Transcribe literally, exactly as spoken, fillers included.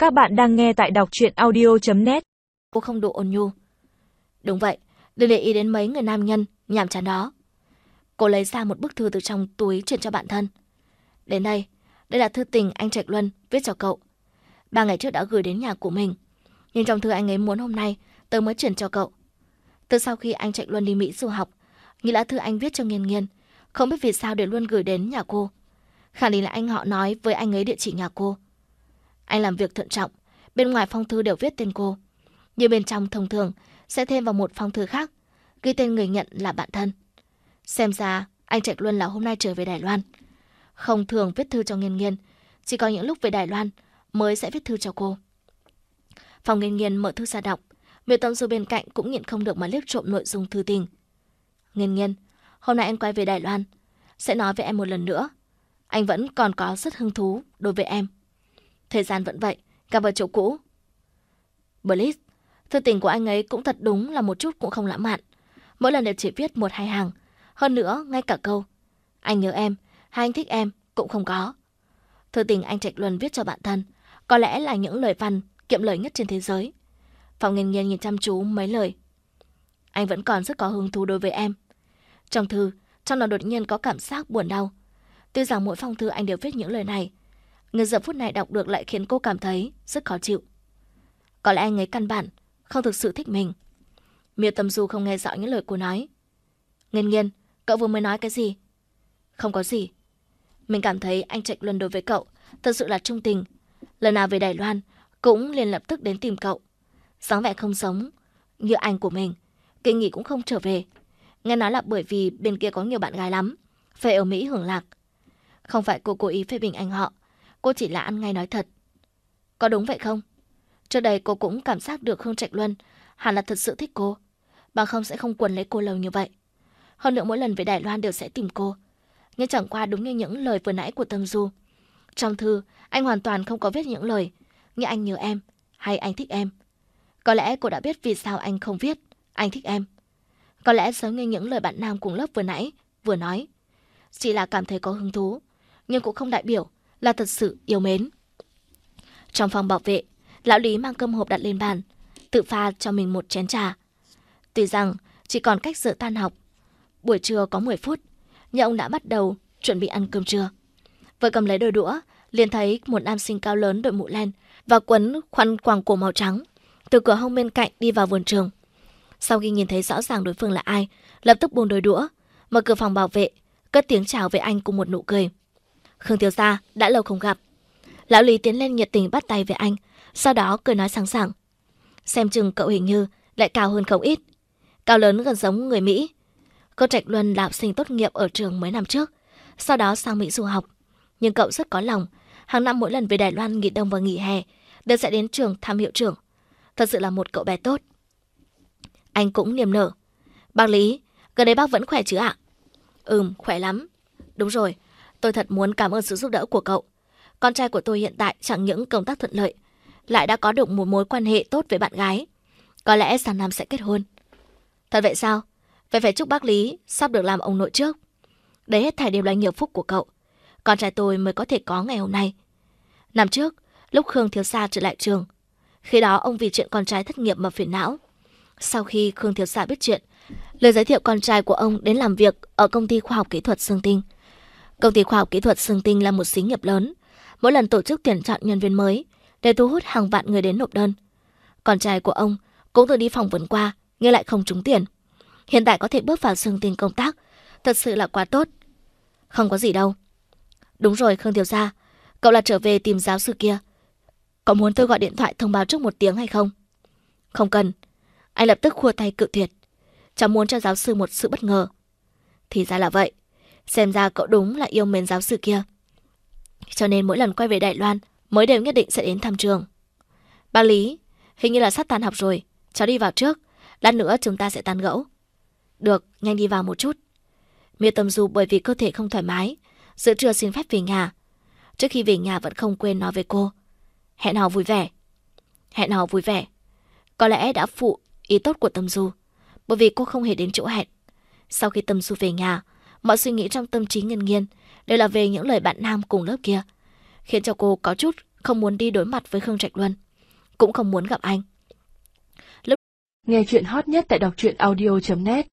Các bạn đang nghe tại đọc truyện audio chấm net. Cô không đủ ôn nhu. Đúng vậy, đừng để ý đến mấy người nam nhân nhàm chán đó. Cô lấy ra một bức thư từ trong túi chuyển cho bạn thân. Đến đây, đây là thư tình anh Trạch Luân viết cho cậu. Ba ngày trước đã gửi đến nhà của mình, nhưng trong thư anh ấy muốn hôm nay tớ mới chuyển cho cậu. Từ sau khi anh Trạch Luân đi Mỹ du học, nghĩ là thư anh viết cho Nghiên Nghiên, không biết vì sao để luôn gửi đến nhà cô. Khẳng định là anh họ nói với anh ấy địa chỉ nhà cô. Anh làm việc thận trọng, bên ngoài phong thư đều viết tên cô, nhưng bên trong thông thường sẽ thêm vào một phong thư khác, ghi tên người nhận là bạn thân. Xem ra anh Trạch Luân là hôm nay trở về Đài Loan. Không thường viết thư cho Nghiên Nghiên, chỉ có những lúc về Đài Loan mới sẽ viết thư cho cô. Phòng Nghiên Nghiên mở thư ra đọc, Miêu Tâm Du bên cạnh cũng nhịn không được mà liếc trộm nội dung thư tình. Nghiên Nghiên, hôm nay anh quay về Đài Loan, sẽ nói với em một lần nữa. Anh vẫn còn có rất hứng thú đối với em. Thời gian vẫn vậy, gặp ở chỗ cũ. Bliss, thư tình của anh ấy cũng thật đúng là một chút cũng không lãng mạn. Mỗi lần đều chỉ viết một hai hàng. Hơn nữa, ngay cả câu anh nhớ em, hay anh thích em cũng không có. Thư tình anh Trạch Luân viết cho bạn thân, có lẽ là những lời văn kiệm lời nhất trên thế giới. Phòng Nghiên Nghiên nhìn chăm chú mấy lời. Anh vẫn còn rất có hứng thú đối với em. Trong thư, trong nó đột nhiên có cảm giác buồn đau. Tuy rằng mỗi phong thư anh đều viết những lời này, nhưng giờ phút này đọc được lại khiến cô cảm thấy rất khó chịu. Có lẽ anh ấy căn bản không thực sự thích mình. Miêu Tâm Du không nghe rõ những lời cô nói. Nghiên Nghiên, cậu vừa mới nói cái gì? Không có gì. Mình cảm thấy anh Trạch Luân đối với cậu thật sự là trung tình. Lần nào về Đài Loan cũng liền lập tức đến tìm cậu. Dáng vẻ không giống như anh của mình. Kỳ nghỉ cũng không trở về. Nghe nói là bởi vì bên kia có nhiều bạn gái lắm, phải ở Mỹ hưởng lạc. Không phải cô cố ý phê bình anh họ, cô chỉ là ăn ngay nói thật. Có đúng vậy không? Trước đây cô cũng cảm giác được Khương Trạch Luân hẳn là thật sự thích cô, bằng không sẽ không quấn lấy cô lâu như vậy. Hơn nữa mỗi lần về Đài Loan đều sẽ tìm cô. Nhưng chẳng qua đúng như những lời vừa nãy của Tâm Du. Trong thư, anh hoàn toàn không có viết những lời như anh nhớ em hay anh thích em. Có lẽ cô đã biết vì sao anh không viết anh thích em. Có lẽ giống như những lời bạn nam cùng lớp vừa nãy vừa nói, chỉ là cảm thấy có hứng thú, nhưng cũng không đại biểu là thật sự yêu mến. Trong phòng bảo vệ, lão Lý mang cơm hộp đặt lên bàn, tự pha cho mình một chén trà. Tuy rằng chỉ còn cách giờ tan học, buổi trưa có mười phút, nhưng ông đã bắt đầu chuẩn bị ăn cơm trưa. Vừa cầm lấy đôi đũa, liền thấy một nam sinh cao lớn đội mũ len và quấn khăn quàng cổ màu trắng từ cửa hông bên cạnh đi vào vườn trường. Sau khi nhìn thấy rõ ràng đối phương là ai, lập tức buông đôi đũa, mở cửa phòng bảo vệ, cất tiếng chào với anh cùng một nụ cười. Khương thiếu gia, đã lâu không gặp. Lão Lý tiến lên nhiệt tình bắt tay với anh, sau đó cười nói sáng sảng. Xem chừng cậu hình như lại cao hơn không ít. Cao lớn gần giống người Mỹ. Cô Trạch Luân là học sinh tốt nghiệp ở trường mấy năm trước, sau đó sang Mỹ du học. Nhưng cậu rất có lòng, hàng năm mỗi lần về Đài Loan nghỉ đông và nghỉ hè đều sẽ đến trường thăm hiệu trưởng. Thật sự là một cậu bé tốt. Anh cũng niềm nở. Bác Lý, gần đây bác vẫn khỏe chứ ạ? Ừm, khỏe lắm. Đúng rồi, tôi thật muốn cảm ơn sự giúp đỡ của cậu. Con trai của tôi hiện tại chẳng những công tác thuận lợi, lại đã có được một mối quan hệ tốt với bạn gái. Có lẽ sang năm sẽ kết hôn. Thật vậy sao? Vậy phải chúc bác Lý sắp được làm ông nội trước. Đấy hết thảy đều là nhiều phúc của cậu. Con trai tôi mới có thể có ngày hôm nay. Năm trước, lúc Khương thiếu gia trở lại trường, khi đó ông vì chuyện con trai thất nghiệp mà phiền não. Sau khi Khương thiếu gia biết chuyện, lời giới thiệu con trai của ông đến làm việc ở công ty khoa học kỹ thuật Sương Tinh. Công ty khoa học kỹ thuật Sương Tinh là một xí nghiệp lớn, mỗi lần tổ chức tuyển chọn nhân viên mới để thu hút hàng vạn người đến nộp đơn. Con trai của ông cũng từng đi phỏng vấn qua, nhưng lại không trúng tuyển. Hiện tại có thể bước vào Sương Tinh công tác, thật sự là quá tốt. Không có gì đâu. Đúng rồi Khương thiếu gia, cậu là trở về tìm giáo sư kia. Có muốn tôi gọi điện thoại thông báo trước một tiếng hay không? Không cần. Anh lập tức khua tay cự tuyệt. Cháu muốn cho giáo sư một sự bất ngờ. Thì ra là vậy. Xem ra cậu đúng là yêu mến giáo sư kia. Cho nên mỗi lần quay về Đài Loan mới đều nhất định sẽ đến thăm trường. Bác Lý, hình như là sắp tan học rồi. Cháu đi vào trước. Lát nữa chúng ta sẽ tán gẫu. Được, nhanh đi vào một chút. Miêu Tâm Du bởi vì cơ thể không thoải mái, giữa trưa xin phép về nhà. Trước khi về nhà vẫn không quên nói với cô. Hẹn hò vui vẻ. Hẹn hò vui vẻ. Có lẽ đã phụ ý tốt của Tâm Du, bởi vì cô không hề đến chỗ hẹn. Sau khi Tâm Du về nhà, mọi suy nghĩ trong tâm trí Nghiên Nghiên đều là về những lời bạn nam cùng lớp kia, khiến cho cô có chút không muốn đi đối mặt với Khương Trạch Luân, cũng không muốn gặp anh. Nghe chuyện hot nhất tại đọc truyện audio chấm net